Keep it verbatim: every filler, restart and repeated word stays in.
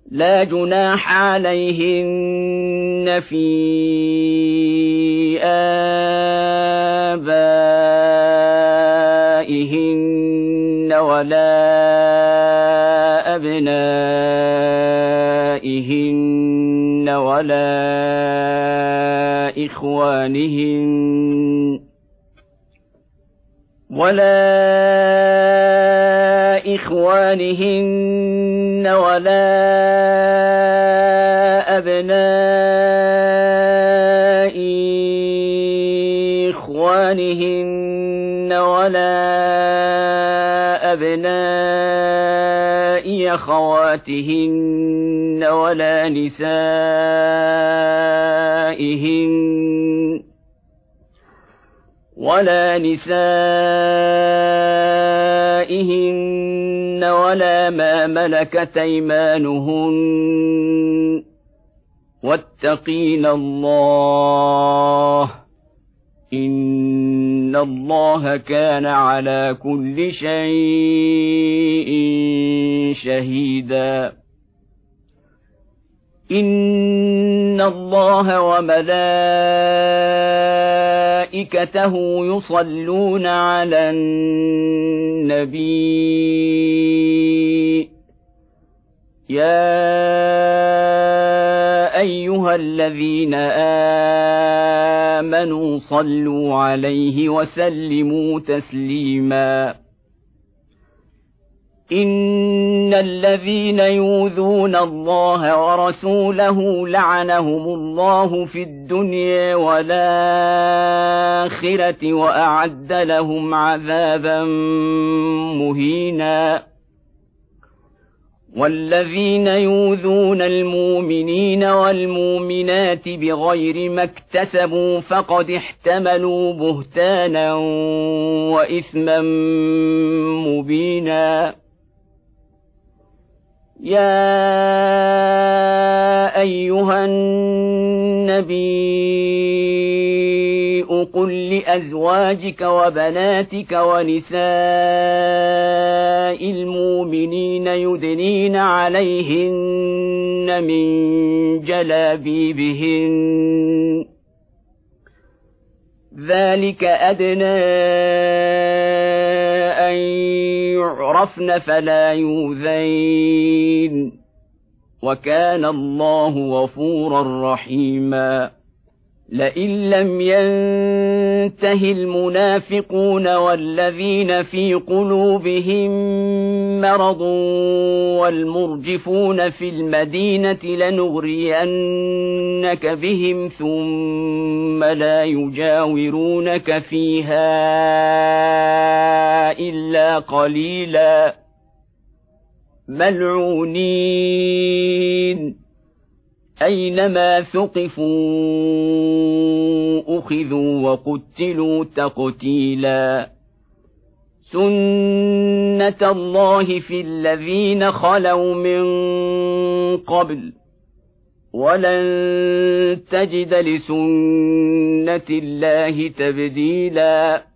لا جناح عليهن في آبائهن ولا أبنائهن ولا إخوانهن ولا إخوانهن ولا أبناء إخوانهن ولا أبناء أخواتهن ولا نسائهن ولا نسائهن ولا ما ملكت أيمانهن واتقين الله إن الله كان على كل شيء شهيدا إن الله وملائكته يصلون على النبي يا أيها الذين آمنوا صلوا عليه وسلموا تسليما إن الذين يؤذون الله ورسوله لعنهم الله في الدنيا والآخرة وأعد لهم عذابا مهينا والذين يؤذون المؤمنين والمؤمنات بغير ما اكتسبوا فقد احتملوا بهتانا وإثما مبينا يا أيها النبي قل لأزواجك وبناتك ونساء المؤمنين يدنين عليهن من جلابيبهن ذلك أدنى أن يعرفن فلا يؤذين وكان الله غفورا رحيما لئن لم ينته المنافقون والذين في قلوبهم مرض والمرجفون في المدينة لنغرينك بهم ثم لا يجاورونك فيها إلا قليلا ملعونين أينما ثقفوا أخذوا وقتلوا تقتيلا سنة الله في الذين خلوا من قبل ولن تجد لسنة الله تبديلا